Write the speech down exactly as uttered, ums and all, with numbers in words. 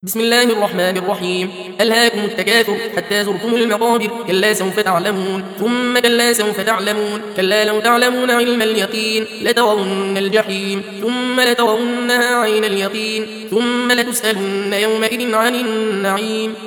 بسم الله الرحمن الرحيم. ألهاكم التكاثر حتى زرتم المقابر، كلا سوف تعلمون ثم كلا سوف تعلمون، كلا لو تعلمون علم اليقين لترون الجحيم ثم لترونها عين اليقين ثم لتسألن يومئذ عن النعيم.